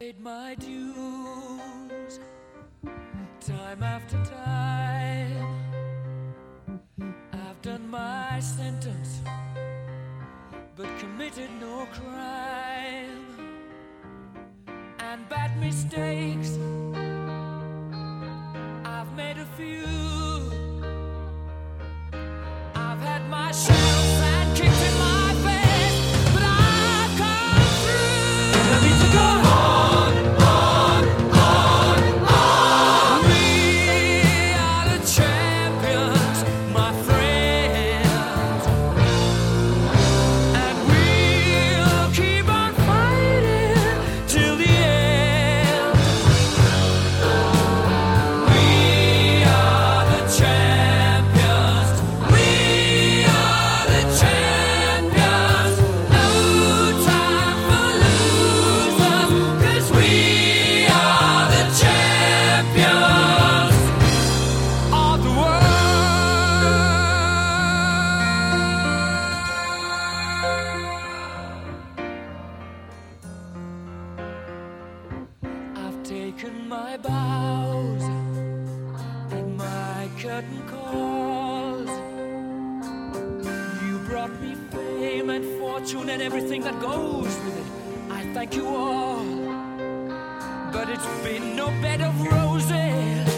Paid my dues time after time. I've done my sentence but committed no crime. And bad mistakes I've made a few. I've had my shells and kicked in my face, but I've come through. I need to go on. We are the champions, my friends, and we'll keep on fighting till the end. We are the champions. We are the champions. No time for losers, 'cause we are the champions of the world. I've taken my bows and my curtain calls. You brought me fame and fortune and everything that goes with it. I thank you all, but it's been no bed of roses.